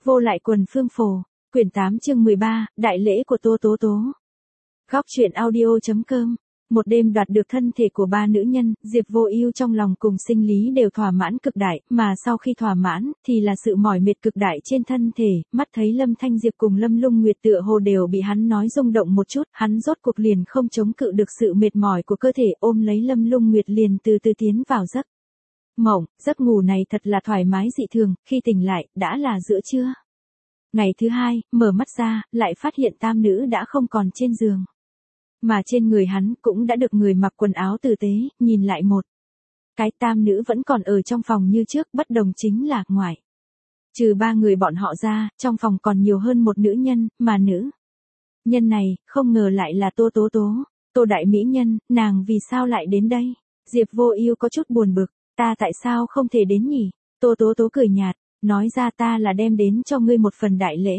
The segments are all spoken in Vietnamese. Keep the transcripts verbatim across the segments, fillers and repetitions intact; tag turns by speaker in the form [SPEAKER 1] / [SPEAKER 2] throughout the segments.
[SPEAKER 1] Vô lại quần phương phổ, quyển tám chương mười ba, đại lễ của Tô Tố Tố. Góc truyện audio.com. Một đêm đoạt được thân thể của ba nữ nhân, Diệp Vô Ưu trong lòng cùng sinh lý đều thỏa mãn cực đại, mà sau khi thỏa mãn, thì là sự mỏi mệt cực đại trên thân thể, mắt thấy Lâm Thanh Diệp cùng Lâm Lung Nguyệt tựa hồ đều bị hắn nói rung động một chút, hắn rốt cuộc liền không chống cự được sự mệt mỏi của cơ thể, ôm lấy Lâm Lung Nguyệt liền từ từ tiến vào giấc mộng. Giấc ngủ này thật là thoải mái dị thường, khi tỉnh lại, đã là giữa trưa. Ngày thứ hai, mở mắt ra, lại phát hiện tam nữ đã không còn trên giường. Mà trên người hắn cũng đã được người mặc quần áo tử tế, nhìn lại một cái tam nữ vẫn còn ở trong phòng như trước, bất đồng chính là ngoài trừ ba người bọn họ ra, trong phòng còn nhiều hơn một nữ nhân, mà nữ nhân này, không ngờ lại là Tô Tố Tố, Tô đại mỹ nhân, nàng vì sao lại đến đây? Diệp Vô Ưu có chút buồn bực, ta tại sao không thể đến nhỉ? Tô Tố Tố cười nhạt, nói ra ta là đem đến cho ngươi một phần đại lễ.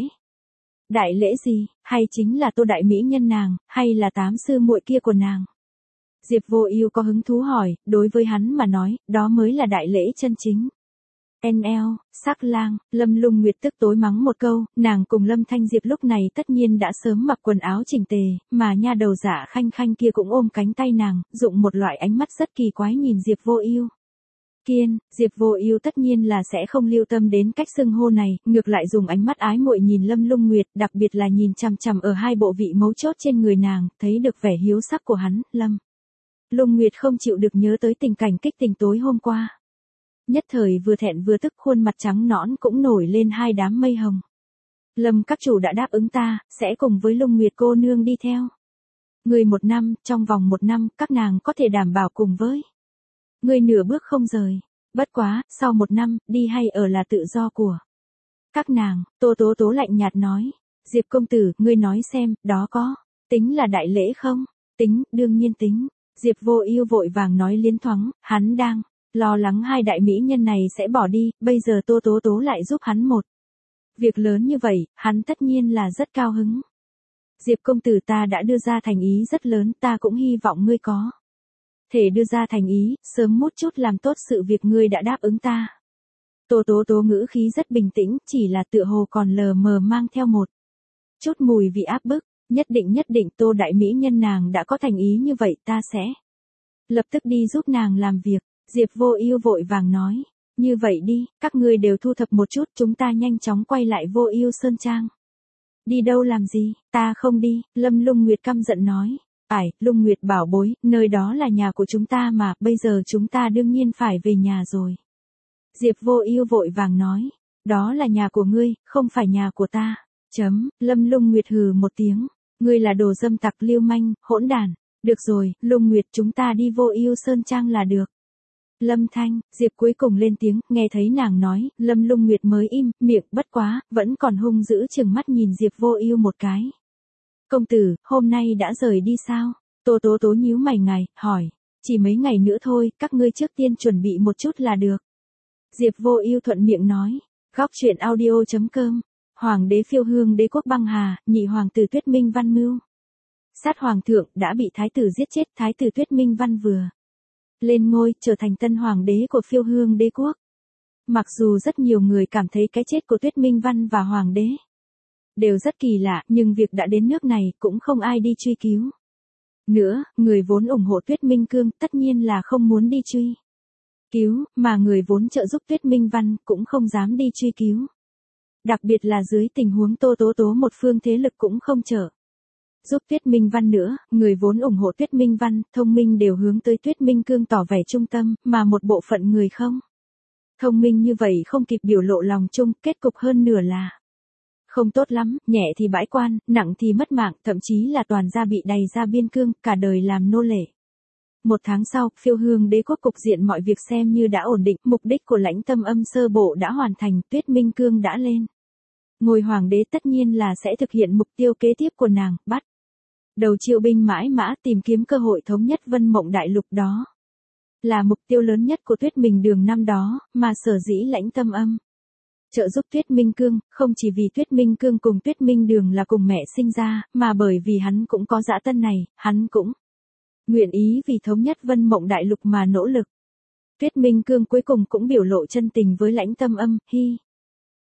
[SPEAKER 1] Đại lễ gì, hay chính là Tô đại mỹ nhân nàng, hay là tám sư muội kia của nàng? Diệp Vô Ưu có hứng thú hỏi, đối với hắn mà nói, đó mới là đại lễ chân chính. en lờ, sắc lang, Lâm Lung Nguyệt tức tối mắng một câu, nàng cùng Lâm Thanh Diệp lúc này tất nhiên đã sớm mặc quần áo chỉnh tề, mà nha đầu Dạ Khanh Khanh kia cũng ôm cánh tay nàng, dụng một loại ánh mắt rất kỳ quái nhìn Diệp Vô Ưu. Kiên, Diệp Vô Ưu tất nhiên là sẽ không lưu tâm đến cách xưng hô này, ngược lại dùng ánh mắt ái muội nhìn Lâm Lung Nguyệt, đặc biệt là nhìn chằm chằm ở hai bộ vị mấu chốt trên người nàng, thấy được vẻ hiếu sắc của hắn, Lâm Lung Nguyệt không chịu được nhớ tới tình cảnh kích tình tối hôm qua. Nhất thời vừa thẹn vừa tức, khuôn mặt trắng nõn cũng nổi lên hai đám mây hồng. Lâm các chủ đã đáp ứng ta, sẽ cùng với Lung Nguyệt cô nương đi theo người một năm, trong vòng một năm, các nàng có thể đảm bảo cùng với ngươi nửa bước không rời. Bất quá, sau một năm, đi hay ở là tự do của các nàng. Tô Tố Tố lạnh nhạt nói. Diệp công tử, ngươi nói xem, đó có tính là đại lễ không? Tính, đương nhiên tính. Diệp Vô Ưu vội vàng nói liến thoáng, hắn đang lo lắng hai đại mỹ nhân này sẽ bỏ đi, bây giờ Tô Tố Tố lại giúp hắn một việc lớn như vậy, hắn tất nhiên là rất cao hứng. Diệp công tử, ta đã đưa ra thành ý rất lớn, ta cũng hy vọng ngươi có thể đưa ra thành ý, sớm một chút làm tốt sự việc ngươi đã đáp ứng ta. Tô Tố Tố ngữ khí rất bình tĩnh, chỉ là tựa hồ còn lờ mờ mang theo một chút mùi vị áp bức. Nhất định nhất định, Tô đại mỹ nhân nàng đã có thành ý như vậy, ta sẽ lập tức đi giúp nàng làm việc. Diệp Vô Ưu vội vàng nói, như vậy đi, các ngươi đều thu thập một chút, chúng ta nhanh chóng quay lại Vô Ưu Sơn Trang. Đi đâu làm gì, ta không đi, Lâm Lung Nguyệt căm giận nói. Ải, Lung Nguyệt bảo bối, nơi đó là nhà của chúng ta mà, bây giờ chúng ta đương nhiên phải về nhà rồi. Diệp Vô Ưu vội vàng nói, đó là nhà của ngươi, không phải nhà của ta. Chấm, Lâm Lung Nguyệt hừ một tiếng, ngươi là đồ dâm tặc lưu manh, hỗn đản. Được rồi, Lung Nguyệt, chúng ta đi Vô Ưu Sơn Trang là được. Lâm Thanh, Diệp cuối cùng lên tiếng, nghe thấy nàng nói, Lâm Lung Nguyệt mới im miệng, bất quá, vẫn còn hung dữ trừng mắt nhìn Diệp Vô Ưu một cái. Công tử, hôm nay đã rời đi sao? Tô Tố Tố nhíu mày ngài, hỏi, chỉ mấy ngày nữa thôi, các ngươi trước tiên chuẩn bị một chút là được. Diệp Vô Ưu thuận miệng nói. Góc truyện audio.com. Hoàng đế Phiêu Hương Đế quốc băng hà, nhị hoàng tử Tuyết Minh Văn mưu sát hoàng thượng, đã bị thái tử giết chết. Thái tử Tuyết Minh Văn vừa lên ngôi, trở thành tân hoàng đế của Phiêu Hương Đế quốc. Mặc dù rất nhiều người cảm thấy cái chết của Tuyết Minh Văn và hoàng đế đều rất kỳ lạ, nhưng việc đã đến nước này, cũng không ai đi truy cứu nữa. Người vốn ủng hộ Tuyết Minh Cương, tất nhiên là không muốn đi truy cứu, mà người vốn trợ giúp Tuyết Minh Văn, cũng không dám đi truy cứu. Đặc biệt là dưới tình huống Tô Tố Tố một phương thế lực cũng không trợ giúp Tuyết Minh Văn nữa, người vốn ủng hộ Tuyết Minh Văn, thông minh đều hướng tới Tuyết Minh Cương tỏ vẻ trung tâm, mà một bộ phận người không thông minh như vậy không kịp biểu lộ lòng chung, kết cục hơn nửa là không tốt lắm, nhẹ thì bãi quan, nặng thì mất mạng, thậm chí là toàn gia bị đày ra biên cương, cả đời làm nô lệ. Một tháng sau, Phiêu Hương Đế quốc cục diện mọi việc xem như đã ổn định, mục đích của Lãnh Tâm Âm sơ bộ đã hoàn thành, Tuyết Minh Cương đã lên ngôi hoàng đế, tất nhiên là sẽ thực hiện mục tiêu kế tiếp của nàng, bắt đầu triệu binh mãi mã tìm kiếm cơ hội thống nhất Vân Mộng Đại Lục. Đó là mục tiêu lớn nhất của Tuyết Minh Đường năm đó, mà sở dĩ Lãnh Tâm Âm trợ giúp Tuyết Minh Cương, không chỉ vì Tuyết Minh Cương cùng Tuyết Minh Đường là cùng mẹ sinh ra, mà bởi vì hắn cũng có dã tâm này, hắn cũng nguyện ý vì thống nhất Vân Mộng Đại Lục mà nỗ lực. Tuyết Minh Cương cuối cùng cũng biểu lộ chân tình với Lãnh Tâm Âm, hy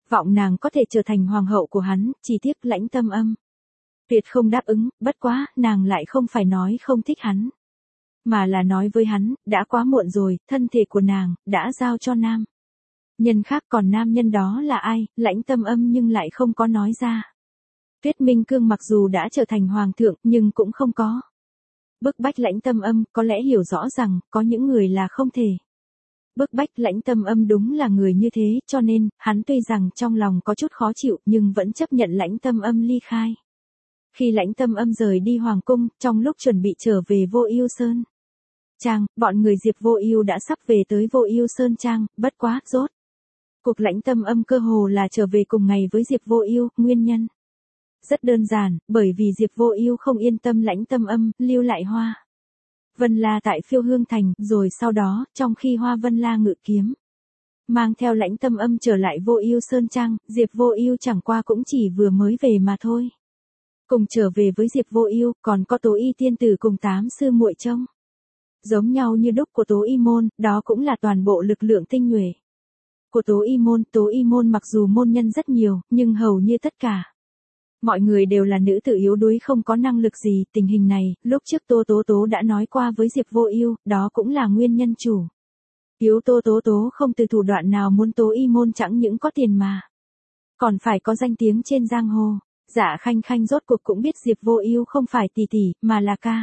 [SPEAKER 1] Vọng nàng có thể trở thành hoàng hậu của hắn, chỉ tiếc Lãnh Tâm Âm tuyệt không đáp ứng, bất quá, nàng lại không phải nói không thích hắn. Mà là nói với hắn, đã quá muộn rồi, thân thể của nàng, đã giao cho nam nhân khác, còn nam nhân đó là ai, Lãnh Tâm Âm nhưng lại không có nói ra. Tuyết Minh Cương mặc dù đã trở thành hoàng thượng, nhưng cũng không có bức bách Lãnh Tâm Âm, có lẽ hiểu rõ rằng, có những người là không thể bức bách. Lãnh Tâm Âm đúng là người như thế, cho nên, hắn tuy rằng trong lòng có chút khó chịu, nhưng vẫn chấp nhận Lãnh Tâm Âm ly khai. Khi Lãnh Tâm Âm rời đi hoàng cung, trong lúc chuẩn bị trở về Vô Ưu Sơn Trang, bọn người Diệp Vô Ưu đã sắp về tới Vô Ưu Sơn Trang, bất quá, rốt cuộc Lãnh Tâm Âm cơ hồ là trở về cùng ngày với Diệp Vô Ưu, nguyên nhân rất đơn giản, bởi vì Diệp Vô Ưu không yên tâm Lãnh Tâm Âm lưu lại Hoa Vân La tại Phiêu Hương Thành, rồi sau đó, trong khi Hoa Vân La ngự kiếm mang theo Lãnh Tâm Âm trở lại Vô Ưu Sơn Trang, Diệp Vô Ưu chẳng qua cũng chỉ vừa mới về mà thôi. Cùng trở về với Diệp Vô Ưu, còn có Tố Y tiên tử cùng tám sư muội trông giống nhau như đúc của Tố Y môn, đó cũng là toàn bộ lực lượng tinh nhuệ của Tố Y môn. Tố Y môn mặc dù môn nhân rất nhiều, nhưng hầu như tất cả mọi người đều là nữ tử yếu đuối không có năng lực gì, tình hình này, lúc trước Tô Tố Tố đã nói qua với Diệp Vô Ưu, đó cũng là nguyên nhân chủ yếu Tô Tố Tố không từ thủ đoạn nào muốn Tố Y môn chẳng những có tiền mà còn phải có danh tiếng trên giang hồ. Dạ Khanh Khanh rốt cuộc cũng biết Diệp Vô Ưu không phải tỷ tỷ, mà là ca.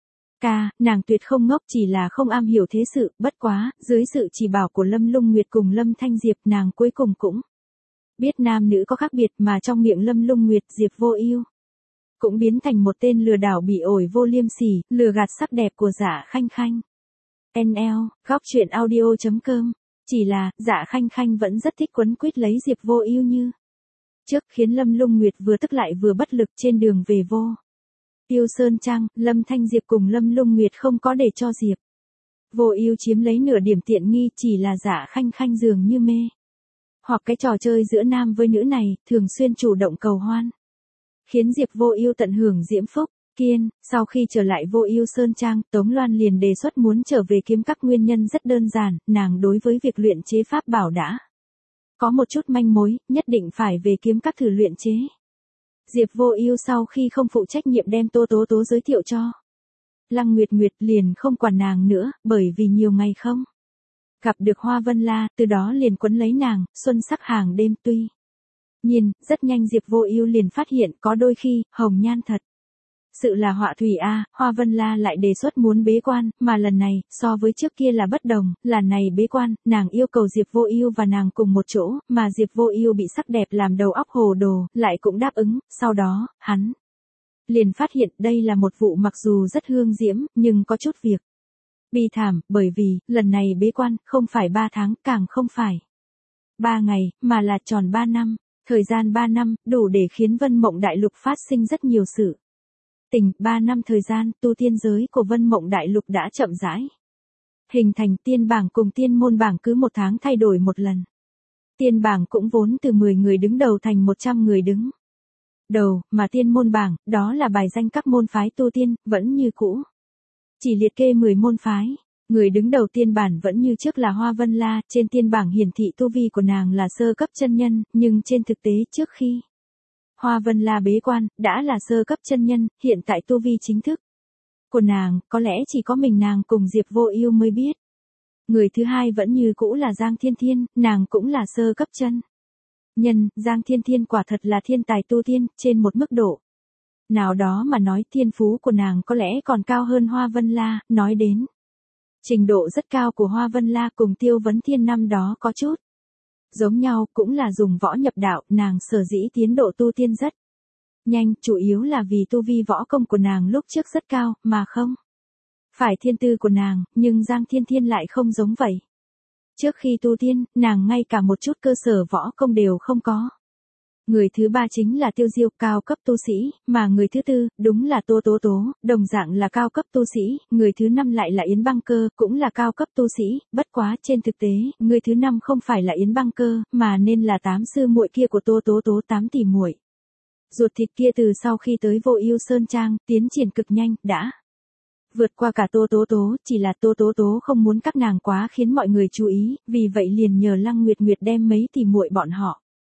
[SPEAKER 1] Ca, nàng tuyệt không ngốc, chỉ là không am hiểu thế sự, bất quá, dưới sự chỉ bảo của Lâm Lung Nguyệt cùng Lâm Thanh Diệp, nàng cuối cùng cũng biết nam nữ có khác biệt, mà trong miệng Lâm Lung Nguyệt, Diệp Vô Ưu cũng biến thành một tên lừa đảo bị ổi vô liêm sỉ, lừa gạt sắc đẹp của Dạ Khanh Khanh. en lờ, góc truyện audio chấm com. Chỉ là, Dạ Khanh Khanh vẫn rất thích quấn quýt lấy Diệp Vô Ưu như trước, khiến Lâm Lung Nguyệt vừa tức lại vừa bất lực. Trên đường về Vô Ưu Sơn Trang, Lâm Thanh Diệp cùng Lâm Lung Nguyệt không có để cho Diệp Vô Ưu chiếm lấy nửa điểm tiện nghi, chỉ là Dạ Khanh Khanh dường như mê hoặc cái trò chơi giữa nam với nữ này, thường xuyên chủ động cầu hoan, khiến Diệp Vô Ưu tận hưởng diễm phúc. Kiên, sau khi trở lại Vô Ưu Sơn Trang, Tống Loan liền đề xuất muốn trở về kiếm các, nguyên nhân rất đơn giản, nàng đối với việc luyện chế pháp bảo đã có một chút manh mối, nhất định phải về kiếm các thử luyện chế. Diệp Vô Ưu sau khi không phụ trách nhiệm đem Tô Tố Tố giới thiệu cho Lăng Nguyệt Nguyệt, liền không quản nàng nữa, bởi vì nhiều ngày không gặp được Hoa Vân La, từ đó liền quấn lấy nàng, xuân sắc hàng đêm. Tuy nhiên, rất nhanh Diệp Vô Ưu liền phát hiện có đôi khi, hồng nhan thật sự là họa thủy a. Hoa Vân La lại đề xuất muốn bế quan, mà lần này, so với trước kia là bất đồng, lần này bế quan, nàng yêu cầu Diệp Vô Ưu và nàng cùng một chỗ, mà Diệp Vô Ưu bị sắc đẹp làm đầu óc hồ đồ, lại cũng đáp ứng. Sau đó, hắn liền phát hiện đây là một vụ mặc dù rất hương diễm, nhưng có chút việc bi thảm, bởi vì, lần này bế quan, không phải ba tháng, càng không phải ba ngày, mà là tròn ba năm. Thời gian ba năm, đủ để khiến Vân Mộng Đại Lục phát sinh rất nhiều sự tình. Ba năm thời gian, tu tiên giới của Vân Mộng Đại Lục đã chậm rãi hình thành. Tiên bảng cùng tiên môn bảng cứ một tháng thay đổi một lần. Tiên bảng cũng vốn từ mười người đứng đầu thành một trăm người đứng đầu, mà tiên môn bảng, đó là bài danh các môn phái tu tiên, vẫn như cũ chỉ liệt kê mười môn phái. Người đứng đầu tiên bản vẫn như trước là Hoa Vân La, trên tiên bảng hiển thị tu vi của nàng là sơ cấp chân nhân, nhưng trên thực tế trước khi Hoa Vân La bế quan, đã là sơ cấp chân nhân, hiện tại tu vi chính thức của nàng, có lẽ chỉ có mình nàng cùng Diệp Vô Ưu mới biết. Người thứ hai vẫn như cũ là Giang Thiên Thiên, nàng cũng là sơ cấp chân nhân. Giang Thiên Thiên quả thật là thiên tài tu tiên, trên một mức độ nào đó mà nói, thiên phú của nàng có lẽ còn cao hơn Hoa Vân La. Nói đến trình độ rất cao của Hoa Vân La cùng Tiêu Vấn Thiên năm đó có chút giống nhau, cũng là dùng võ nhập đạo, nàng sở dĩ tiến độ tu tiên rất nhanh, chủ yếu là vì tu vi võ công của nàng lúc trước rất cao, mà không phải thiên tư của nàng, nhưng Giang Thiên Thiên lại không giống vậy. Trước khi tu tiên, nàng ngay cả một chút cơ sở võ công đều không có. Người thứ ba chính là Tiêu Diêu, cao cấp tu sĩ, mà người thứ tư, đúng là Tô Tố Tố, đồng dạng là cao cấp tu sĩ, người thứ năm lại là Yến Băng Cơ, cũng là cao cấp tu sĩ, bất quá trên thực tế, người thứ năm không phải là Yến Băng Cơ, mà nên là tám sư muội kia của Tô Tố Tố, tám tỷ muội ruột thịt kia. Từ sau khi tới Vô Ưu Sơn Trang, tiến triển cực nhanh, đã vượt qua cả Tô Tố Tố, chỉ là Tô Tố Tố không muốn các nàng quá khiến mọi người chú ý, vì vậy liền nhờ Lăng Nguyệt Nguyệt đem mấy tỷ muội bọn họ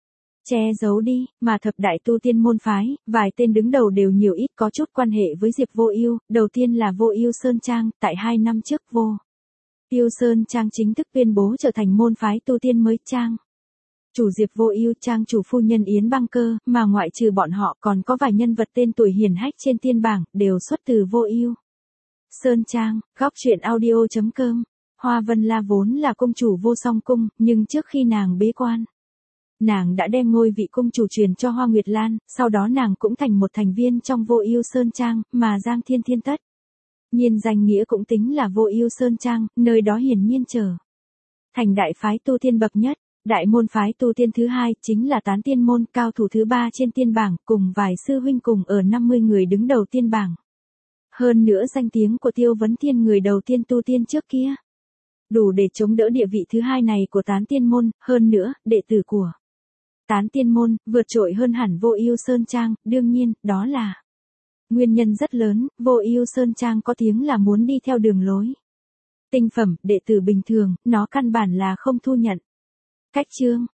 [SPEAKER 1] che giấu đi, mà thập đại tu tiên môn phái, vài tên đứng đầu đều nhiều ít có chút quan hệ với Diệp Vô Ưu, đầu tiên là Vô Ưu Sơn Trang, tại hai năm trước Vô Ưu Sơn Trang chính thức tuyên bố trở thành môn phái tu tiên mới trang. Chủ Diệp Vô Ưu trang chủ phu nhân Yến Băng Cơ, mà ngoại trừ bọn họ còn có vài nhân vật tên tuổi hiển hách trên tiên bảng, đều xuất từ Vô Ưu Sơn Trang. Góc truyện audio chấm com. Hoa Vân La vốn là cung chủ Vô Song cung, nhưng trước khi nàng bế quan, nàng đã đem ngôi vị cung chủ truyền cho Hoa Nguyệt Lan, sau đó nàng cũng thành một thành viên trong Vô Ưu Sơn Trang, mà Giang Thiên Thiên tất nhiên danh nghĩa cũng tính là Vô Ưu Sơn Trang, nơi đó hiển nhiên trở thành đại phái tu tiên bậc nhất. Đại môn phái tu tiên thứ hai chính là Tán Tiên môn, cao thủ thứ ba trên tiên bảng, cùng vài sư huynh cùng ở năm mươi người đứng đầu tiên bảng. Hơn nữa danh tiếng của Tiêu Vấn Thiên, người đầu tiên tu tiên trước kia, đủ để chống đỡ địa vị thứ hai này của Tán Tiên môn, hơn nữa, đệ tử của Tán Tiên môn vượt trội hơn hẳn Vô Ưu Sơn Trang, đương nhiên, đó là nguyên nhân rất lớn. Vô Ưu Sơn Trang có tiếng là muốn đi theo đường lối tinh phẩm, đệ tử bình thường, nó căn bản là không thu nhận. Cách chương